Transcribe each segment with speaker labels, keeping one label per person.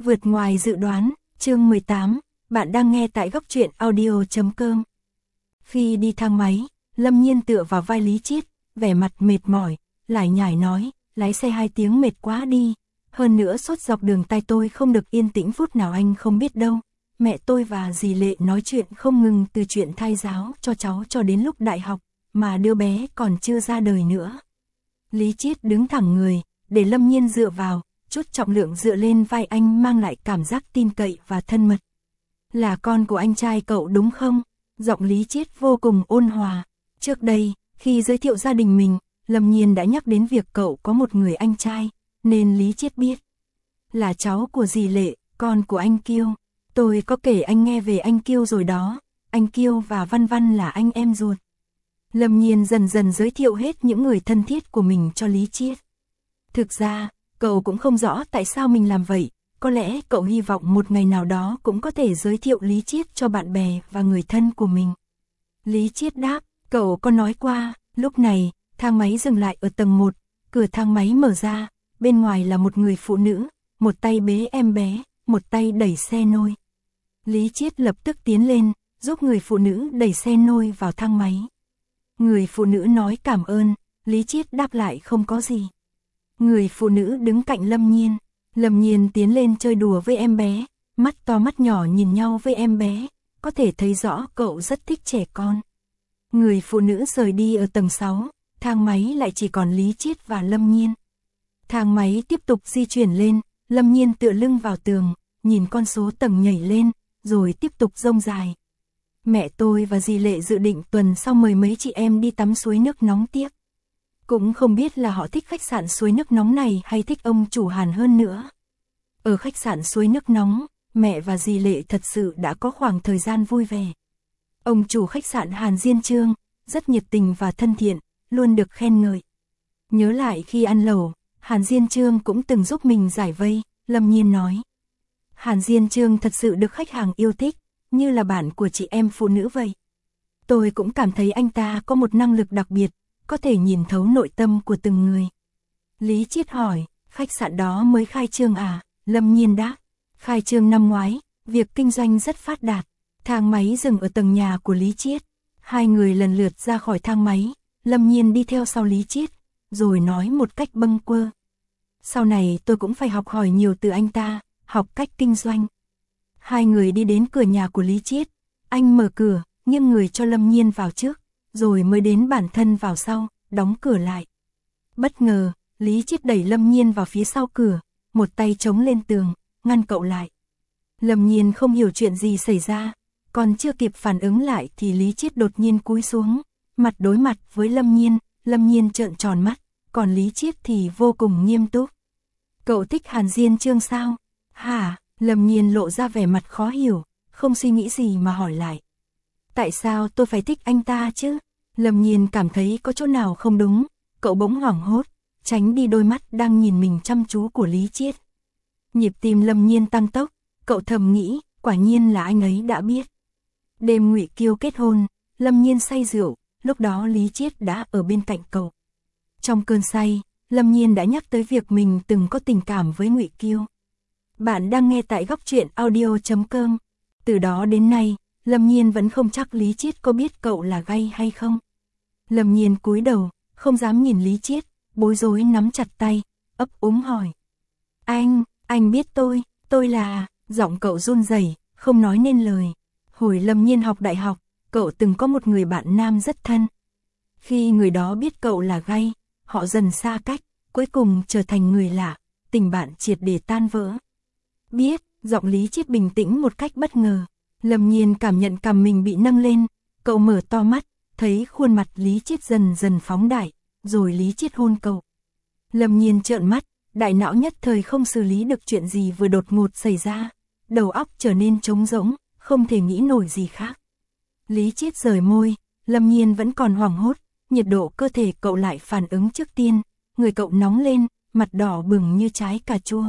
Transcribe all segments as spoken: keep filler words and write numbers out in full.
Speaker 1: Vượt ngoài dự đoán, chương mười tám, bạn đang nghe tại góc truyện audio chấm com. Khi đi thang máy, Lâm Nhiên tựa vào vai Lý Chiết, vẻ mặt mệt mỏi, lải nhải nói, lái xe hai tiếng mệt quá đi, hơn nữa suốt dọc đường tai tôi không được yên tĩnh phút nào anh không biết đâu. Mẹ tôi và dì Lệ nói chuyện không ngừng từ chuyện thai giáo cho cháu cho đến lúc đại học, mà đứa bé còn chưa ra đời nữa. Lý Chiết đứng thẳng người, để Lâm Nhiên dựa vào, chút trọng lượng dựa lên vai anh mang lại cảm giác tin cậy và thân mật. Là con của anh trai cậu đúng không? Giọng Lý Chiết vô cùng ôn hòa. Trước đây, khi giới thiệu gia đình mình, Lâm Nhiên đã nhắc đến việc cậu có một người anh trai, nên Lý Chiết biết. Là cháu của dì Lệ, con của anh Kiêu. Tôi có kể anh nghe về anh Kiêu rồi đó, anh Kiêu và Văn Văn là anh em ruột. Lâm Nhiên dần dần giới thiệu hết những người thân thiết của mình cho Lý Chiết. Thực ra, cậu cũng không rõ tại sao mình làm vậy, có lẽ cậu hy vọng một ngày nào đó cũng có thể giới thiệu Lý Chiết cho bạn bè và người thân của mình. Lý Chiết đáp, cậu có nói qua. Lúc này, thang máy dừng lại ở tầng một, cửa thang máy mở ra, bên ngoài là một người phụ nữ, một tay bế em bé, một tay đẩy xe nôi. Lý Chiết lập tức tiến lên, giúp người phụ nữ đẩy xe nôi vào thang máy. Người phụ nữ nói cảm ơn, Lý Chiết đáp lại không có gì. Người phụ nữ đứng cạnh Lâm Nhiên, Lâm Nhiên tiến lên chơi đùa với em bé, mắt to mắt nhỏ nhìn nhau với em bé, có thể thấy rõ cậu rất thích trẻ con. Người phụ nữ rời đi ở tầng sáu, thang máy lại chỉ còn Lý Chiết và Lâm Nhiên. Thang máy tiếp tục di chuyển lên, Lâm Nhiên tựa lưng vào tường, nhìn con số tầng nhảy lên, rồi tiếp tục dông dài. Mẹ tôi và dì Lệ dự định tuần sau mời mấy chị em đi tắm suối nước nóng tiếp. Cũng không biết là họ thích khách sạn suối nước nóng này hay thích ông chủ Hàn hơn nữa. Ở khách sạn suối nước nóng, mẹ và dì Lệ thật sự đã có khoảng thời gian vui vẻ. Ông chủ khách sạn Hàn Diên Trương, rất nhiệt tình và thân thiện, luôn được khen ngợi. Nhớ lại khi ăn lẩu, Hàn Diên Trương cũng từng giúp mình giải vây, Lâm Nhiên nói. Hàn Diên Trương thật sự được khách hàng yêu thích, như là bạn của chị em phụ nữ vậy. Tôi cũng cảm thấy anh ta có một năng lực đặc biệt, có thể nhìn thấu nội tâm của từng người. Lý Chiết hỏi, khách sạn đó mới khai trương à? Lâm Nhiên đáp, khai trương năm ngoái, việc kinh doanh rất phát đạt. Thang máy dừng ở tầng nhà của Lý Chiết. Hai người lần lượt ra khỏi thang máy, Lâm Nhiên đi theo sau Lý Chiết, rồi nói một cách bâng quơ. Sau này tôi cũng phải học hỏi nhiều từ anh ta, học cách kinh doanh. Hai người đi đến cửa nhà của Lý Chiết, anh mở cửa, nghiêng người cho Lâm Nhiên vào trước, rồi mới đến bản thân vào sau, đóng cửa lại. Bất ngờ, Lý Chiết đẩy Lâm Nhiên vào phía sau cửa, một tay chống lên tường, ngăn cậu lại. Lâm Nhiên không hiểu chuyện gì xảy ra, còn chưa kịp phản ứng lại thì Lý Chiết đột nhiên cúi xuống, mặt đối mặt với Lâm Nhiên, Lâm Nhiên trợn tròn mắt, còn Lý Chiết thì vô cùng nghiêm túc. Cậu thích Hàn Diên Trương sao? Hả? Lâm Nhiên lộ ra vẻ mặt khó hiểu, không suy nghĩ gì mà hỏi lại. Tại sao tôi phải thích anh ta chứ? Lâm Nhiên cảm thấy có chỗ nào không đúng, cậu bỗng hoảng hốt, tránh đi đôi mắt đang nhìn mình chăm chú của Lý Chiết. Nhịp tim Lâm Nhiên tăng tốc, cậu thầm nghĩ, quả nhiên là anh ấy đã biết. Đêm Ngụy Kiêu kết hôn, Lâm Nhiên say rượu, lúc đó Lý Chiết đã ở bên cạnh cậu. Trong cơn say, Lâm Nhiên đã nhắc tới việc mình từng có tình cảm với Ngụy Kiêu. Bạn đang nghe tại góc truyện audio chấm com. Từ đó đến nay, Lâm Nhiên vẫn không chắc Lý Chiết có biết cậu là gay hay không. Lâm Nhiên cúi đầu, không dám nhìn Lý Chiết, bối rối nắm chặt tay, ấp úng hỏi. Anh, anh biết tôi, tôi là... Giọng cậu run rẩy, không nói nên lời. Hồi Lâm Nhiên học đại học, cậu từng có một người bạn nam rất thân. Khi người đó biết cậu là gay, họ dần xa cách, cuối cùng trở thành người lạ, tình bạn triệt để tan vỡ. Biết, giọng Lý Chiết bình tĩnh một cách bất ngờ. Lâm Nhiên cảm nhận cằm mình bị nâng lên, cậu mở to mắt, thấy khuôn mặt Lý Chiết dần dần phóng đại, rồi Lý Chiết hôn cậu. Lâm Nhiên trợn mắt, đại não nhất thời không xử lý được chuyện gì vừa đột ngột xảy ra, đầu óc trở nên trống rỗng, không thể nghĩ nổi gì khác. Lý Chiết rời môi, Lâm Nhiên vẫn còn hoảng hốt, nhiệt độ cơ thể cậu lại phản ứng trước tiên, người cậu nóng lên, mặt đỏ bừng như trái cà chua.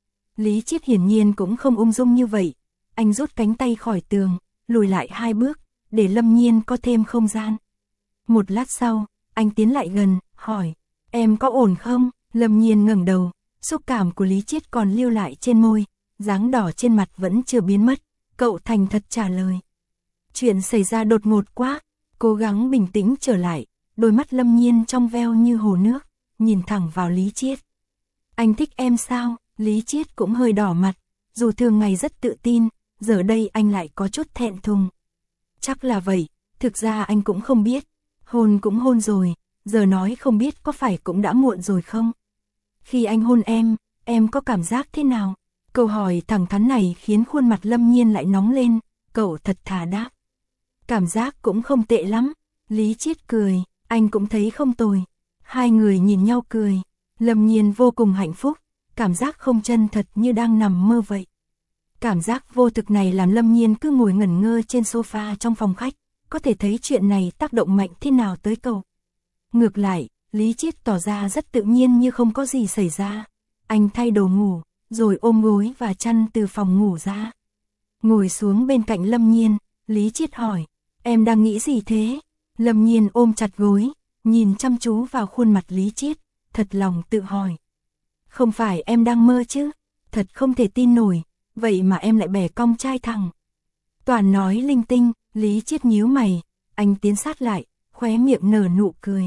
Speaker 1: Lý Chiết hiển nhiên cũng không ung dung như vậy, anh rút cánh tay khỏi tường, lùi lại hai bước, để Lâm Nhiên có thêm không gian. Một lát sau, anh tiến lại gần, hỏi, em có ổn không? Lâm Nhiên ngẩng đầu, xúc cảm của Lý Chiết còn lưu lại trên môi, dáng đỏ trên mặt vẫn chưa biến mất, cậu thành thật trả lời. Chuyện xảy ra đột ngột quá, cố gắng bình tĩnh trở lại, đôi mắt Lâm Nhiên trong veo như hồ nước, nhìn thẳng vào Lý Chiết. Anh thích em sao? Lý Chiết cũng hơi đỏ mặt, dù thường ngày rất tự tin, giờ đây anh lại có chút thẹn thùng. Chắc là vậy, thực ra anh cũng không biết, hôn cũng hôn rồi, giờ nói không biết có phải cũng đã muộn rồi không? Khi anh hôn em, em có cảm giác thế nào? Câu hỏi thẳng thắn này khiến khuôn mặt Lâm Nhiên lại nóng lên, cậu thật thà đáp. Cảm giác cũng không tệ lắm. Lý Chiết cười, anh cũng thấy không tồi. Hai người nhìn nhau cười, Lâm Nhiên vô cùng hạnh phúc, cảm giác không chân thật như đang nằm mơ vậy. Cảm giác vô thực này làm Lâm Nhiên cứ ngồi ngẩn ngơ trên sofa trong phòng khách, có thể thấy chuyện này tác động mạnh thế nào tới cậu. Ngược lại, Lý Chiết tỏ ra rất tự nhiên như không có gì xảy ra. Anh thay đồ ngủ, rồi ôm gối và chăn từ phòng ngủ ra. Ngồi xuống bên cạnh Lâm Nhiên, Lý Chiết hỏi, em đang nghĩ gì thế? Lâm Nhiên ôm chặt gối, nhìn chăm chú vào khuôn mặt Lý Chiết, thật lòng tự hỏi. Không phải em đang mơ chứ? Thật không thể tin nổi, vậy mà em lại bẻ cong trai thẳng. Toàn nói linh tinh, Lý Chiết nhíu mày, anh tiến sát lại, khóe miệng nở nụ cười.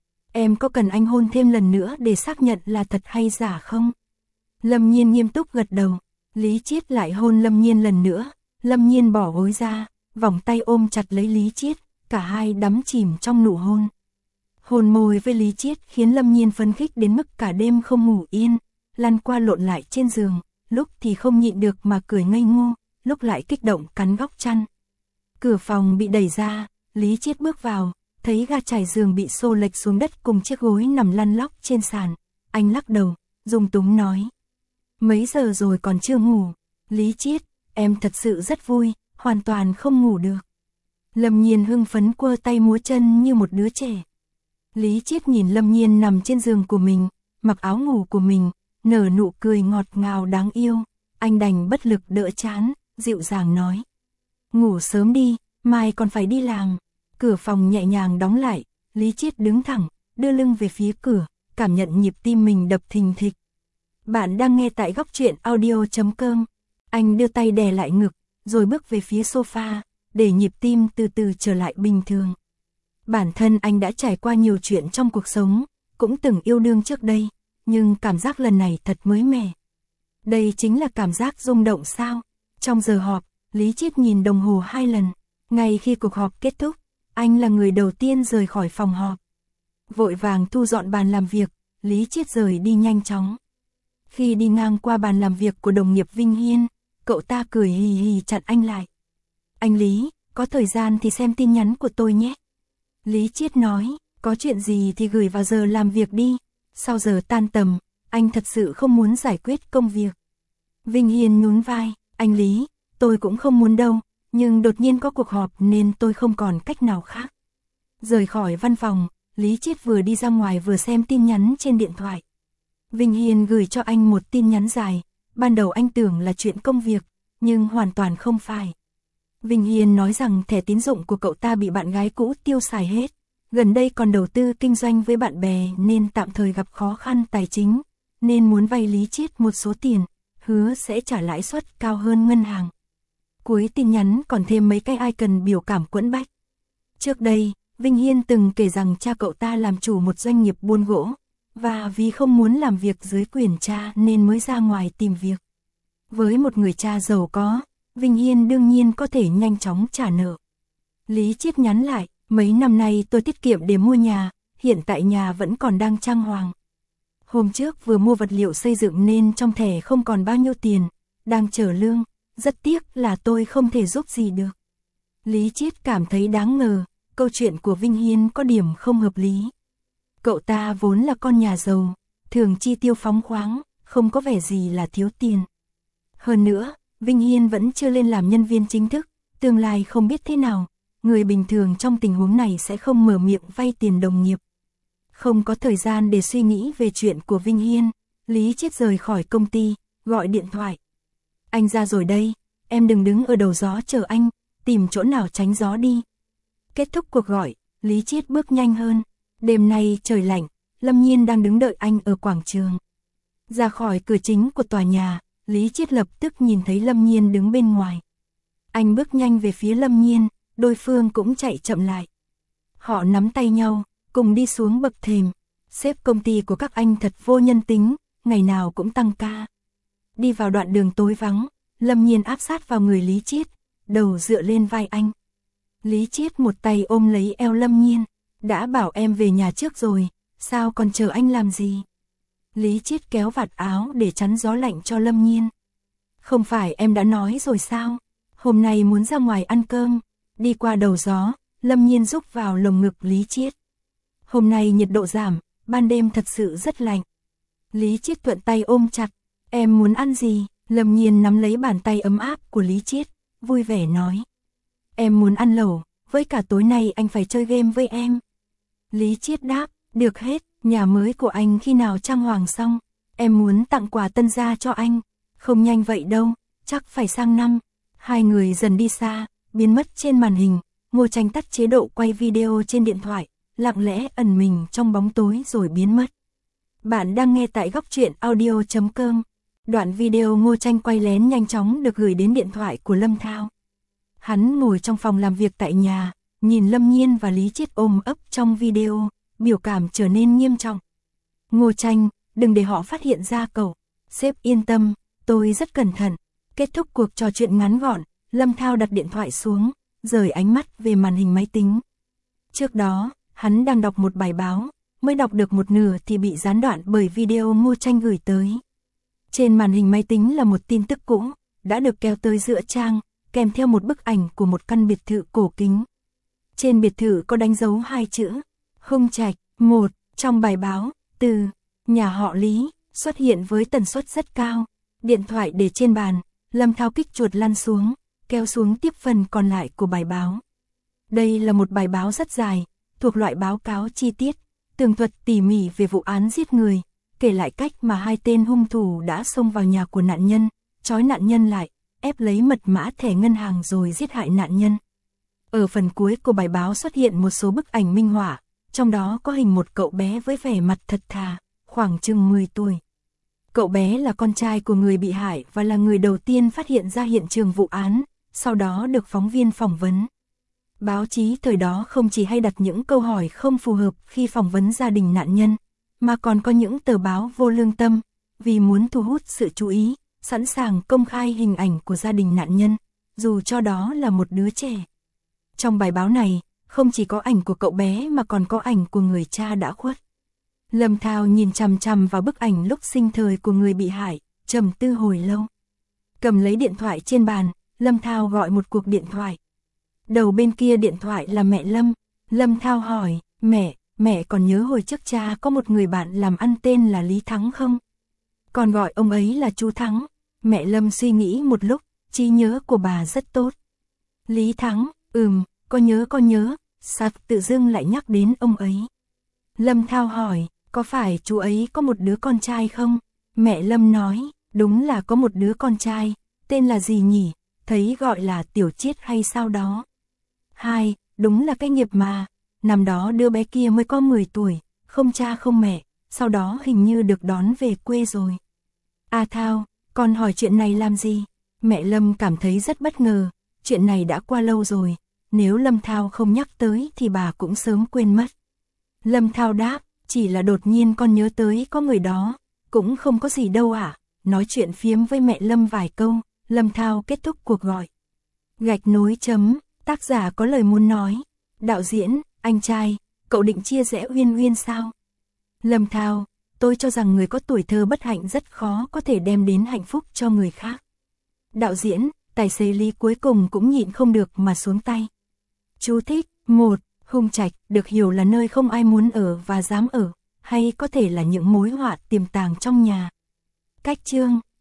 Speaker 1: Em có cần anh hôn thêm lần nữa để xác nhận là thật hay giả không? Lâm Nhiên nghiêm túc gật đầu, Lý Chiết lại hôn Lâm Nhiên lần nữa, Lâm Nhiên bỏ gối ra, vòng tay ôm chặt lấy Lý Chiết, cả hai đắm chìm trong nụ hôn. Hôn môi với Lý Chiết khiến Lâm Nhiên phấn khích đến mức cả đêm không ngủ yên, lăn qua lộn lại trên giường, lúc thì không nhịn được mà cười ngây ngô, lúc lại kích động cắn góc chăn. Cửa phòng bị đẩy ra, Lý Chiết bước vào, thấy ga trải giường bị xô lệch xuống đất cùng chiếc gối nằm lăn lóc trên sàn. Anh lắc đầu, dung túng nói. Mấy giờ rồi còn chưa ngủ? Lý Chiết, em thật sự rất vui, hoàn toàn không ngủ được. Lâm Nhiên hưng phấn quơ tay múa chân như một đứa trẻ. Lý Chiết nhìn Lâm Nhiên nằm trên giường của mình, mặc áo ngủ của mình, nở nụ cười ngọt ngào đáng yêu. Anh đành bất lực đỡ chán, dịu dàng nói. Ngủ sớm đi, mai còn phải đi làm. Cửa phòng nhẹ nhàng đóng lại, Lý Chiết đứng thẳng, đưa lưng về phía cửa, cảm nhận nhịp tim mình đập thình thịch. Bạn đang nghe tại góc truyện audio chấm com. Anh đưa tay đè lại ngực, rồi bước về phía sofa, để nhịp tim từ từ trở lại bình thường. Bản thân anh đã trải qua nhiều chuyện trong cuộc sống, cũng từng yêu đương trước đây, nhưng cảm giác lần này thật mới mẻ. Đây chính là cảm giác rung động sao? Trong giờ họp, Lý Chiết nhìn đồng hồ hai lần, ngay khi cuộc họp kết thúc, anh là người đầu tiên rời khỏi phòng họp. Vội vàng thu dọn bàn làm việc, Lý Chiết rời đi nhanh chóng. Khi đi ngang qua bàn làm việc của đồng nghiệp Vinh Hiên, cậu ta cười hì hì chặn anh lại. Anh Lý, có thời gian thì xem tin nhắn của tôi nhé. Lý Chiết nói, có chuyện gì thì gửi vào giờ làm việc đi. Sau giờ tan tầm, anh thật sự không muốn giải quyết công việc. Vinh Hiên nhún vai, anh Lý, tôi cũng không muốn đâu, nhưng đột nhiên có cuộc họp nên tôi không còn cách nào khác. Rời khỏi văn phòng, Lý Chiết vừa đi ra ngoài vừa xem tin nhắn trên điện thoại. Vinh Hiên gửi cho anh một tin nhắn dài, ban đầu anh tưởng là chuyện công việc, nhưng hoàn toàn không phải. Vinh Hiên nói rằng thẻ tín dụng của cậu ta bị bạn gái cũ tiêu xài hết, gần đây còn đầu tư kinh doanh với bạn bè nên tạm thời gặp khó khăn tài chính, nên muốn vay Lý Chiết một số tiền, hứa sẽ trả lãi suất cao hơn ngân hàng. Cuối tin nhắn còn thêm mấy cái icon biểu cảm quẫn bách. Trước đây, Vinh Hiên từng kể rằng cha cậu ta làm chủ một doanh nghiệp buôn gỗ, và vì không muốn làm việc dưới quyền cha nên mới ra ngoài tìm việc. Với một người cha giàu có, Vinh Hiên đương nhiên có thể nhanh chóng trả nợ. Lý Chiết nhắn lại, mấy năm nay tôi tiết kiệm để mua nhà, hiện tại nhà vẫn còn đang trang hoàng. Hôm trước vừa mua vật liệu xây dựng nên trong thẻ không còn bao nhiêu tiền, đang chờ lương, rất tiếc là tôi không thể giúp gì được. Lý Chiết cảm thấy đáng ngờ, câu chuyện của Vinh Hiên có điểm không hợp lý. Cậu ta vốn là con nhà giàu, thường chi tiêu phóng khoáng, không có vẻ gì là thiếu tiền. Hơn nữa, Vinh Hiên vẫn chưa lên làm nhân viên chính thức, tương lai không biết thế nào, người bình thường trong tình huống này sẽ không mở miệng vay tiền đồng nghiệp. Không có thời gian để suy nghĩ về chuyện của Vinh Hiên, Lý Chiết rời khỏi công ty, gọi điện thoại. Anh ra rồi đây, em đừng đứng ở đầu gió chờ anh, tìm chỗ nào tránh gió đi. Kết thúc cuộc gọi, Lý Chiết bước nhanh hơn. Đêm nay trời lạnh, Lâm Nhiên đang đứng đợi anh ở quảng trường. Ra khỏi cửa chính của tòa nhà, Lý Chiết lập tức nhìn thấy Lâm Nhiên đứng bên ngoài. Anh bước nhanh về phía Lâm Nhiên, đối phương cũng chạy chậm lại. Họ nắm tay nhau, cùng đi xuống bậc thềm. Sếp công ty của các anh thật vô nhân tính, ngày nào cũng tăng ca. Đi vào đoạn đường tối vắng, Lâm Nhiên áp sát vào người Lý Chiết, đầu dựa lên vai anh. Lý Chiết một tay ôm lấy eo Lâm Nhiên, đã bảo em về nhà trước rồi, sao còn chờ anh làm gì? Lý Chiết kéo vạt áo để chắn gió lạnh cho Lâm Nhiên. Không phải em đã nói rồi sao? Hôm nay muốn ra ngoài ăn cơm. Đi qua đầu gió, Lâm Nhiên rúc vào lồng ngực Lý Chiết. Hôm nay nhiệt độ giảm, ban đêm thật sự rất lạnh. Lý Chiết thuận tay ôm chặt. Em muốn ăn gì? Lâm Nhiên nắm lấy bàn tay ấm áp của Lý Chiết, vui vẻ nói. Em muốn ăn lẩu, với cả tối nay anh phải chơi game với em. Lý Chiết đáp, được hết, nhà mới của anh khi nào trang hoàng xong, em muốn tặng quà tân gia cho anh. Không nhanh vậy đâu, chắc phải sang năm. Hai người dần đi xa, biến mất trên màn hình. Ngô Tranh tắt chế độ quay video trên điện thoại, lặng lẽ ẩn mình trong bóng tối rồi biến mất. Bạn đang nghe tại góc truyện audio chấm com. Đoạn video Ngô Tranh quay lén nhanh chóng được gửi đến điện thoại của Lâm Thao. Hắn ngồi trong phòng làm việc tại nhà, nhìn Lâm Nhiên và Lý Chiết ôm ấp trong video, biểu cảm trở nên nghiêm trọng. Ngô Tranh, đừng để họ phát hiện ra cậu. Sếp yên tâm, tôi rất cẩn thận. Kết thúc cuộc trò chuyện ngắn gọn, Lâm Thao đặt điện thoại xuống, rời ánh mắt về màn hình máy tính. Trước đó, hắn đang đọc một bài báo, mới đọc được một nửa thì bị gián đoạn bởi video Ngô Tranh gửi tới. Trên màn hình máy tính là một tin tức cũ, đã được kéo tới giữa trang, kèm theo một bức ảnh của một căn biệt thự cổ kính. Trên biệt thự có đánh dấu hai chữ, Hưng Trạch. Một, trong bài báo, từ nhà họ Lý, xuất hiện với tần suất rất cao. Điện thoại để trên bàn, Lâm Thao kích chuột lăn xuống, kéo xuống tiếp phần còn lại của bài báo. Đây là một bài báo rất dài, thuộc loại báo cáo chi tiết, tường thuật tỉ mỉ về vụ án giết người, kể lại cách mà hai tên hung thủ đã xông vào nhà của nạn nhân, trói nạn nhân lại, ép lấy mật mã thẻ ngân hàng rồi giết hại nạn nhân. Ở phần cuối của bài báo xuất hiện một số bức ảnh minh họa, trong đó có hình một cậu bé với vẻ mặt thật thà, khoảng chừng mười tuổi. Cậu bé là con trai của người bị hại và là người đầu tiên phát hiện ra hiện trường vụ án, sau đó được phóng viên phỏng vấn. Báo chí thời đó không chỉ hay đặt những câu hỏi không phù hợp khi phỏng vấn gia đình nạn nhân, mà còn có những tờ báo vô lương tâm, vì muốn thu hút sự chú ý, sẵn sàng công khai hình ảnh của gia đình nạn nhân, dù cho đó là một đứa trẻ. Trong bài báo này, không chỉ có ảnh của cậu bé mà còn có ảnh của người cha đã khuất. Lâm Thao nhìn chằm chằm vào bức ảnh lúc sinh thời của người bị hại, trầm tư hồi lâu. Cầm lấy điện thoại trên bàn, Lâm Thao gọi một cuộc điện thoại. Đầu bên kia điện thoại là mẹ Lâm. Lâm Thao hỏi, mẹ, mẹ còn nhớ hồi trước cha có một người bạn làm ăn tên là Lý Thắng không? Còn gọi ông ấy là chú Thắng. Mẹ Lâm suy nghĩ một lúc, trí nhớ của bà rất tốt. Lý Thắng, ừm, có nhớ có nhớ, sao tự dưng lại nhắc đến ông ấy? Lâm Thao hỏi, có phải chú ấy có một đứa con trai không? Mẹ Lâm nói, đúng là có một đứa con trai, tên là gì nhỉ? Thấy gọi là Tiểu Chiết hay sao đó. Hai, đúng là cái nghiệp mà, năm đó đứa bé kia mới có mười tuổi, không cha không mẹ, sau đó hình như được đón về quê rồi. À Thao, con hỏi chuyện này làm gì? Mẹ Lâm cảm thấy rất bất ngờ, chuyện này đã qua lâu rồi, nếu Lâm Thao không nhắc tới thì bà cũng sớm quên mất. Lâm Thao đáp, chỉ là đột nhiên con nhớ tới có người đó, cũng không có gì đâu ạ. À? Nói chuyện phiếm với mẹ Lâm vài câu, Lâm Thao kết thúc cuộc gọi. Gạch nối chấm, tác giả có lời muốn nói. Đạo diễn, anh trai, cậu định chia rẽ Uyên Uyên sao? Lâm Thao, tôi cho rằng người có tuổi thơ bất hạnh rất khó có thể đem đến hạnh phúc cho người khác. Đạo diễn, tài xế Lý cuối cùng cũng nhịn không được mà xuống tay. Chú thích, một, Hung Trạch được hiểu là nơi không ai muốn ở và dám ở, hay có thể là những mối họa tiềm tàng trong nhà. Cách chương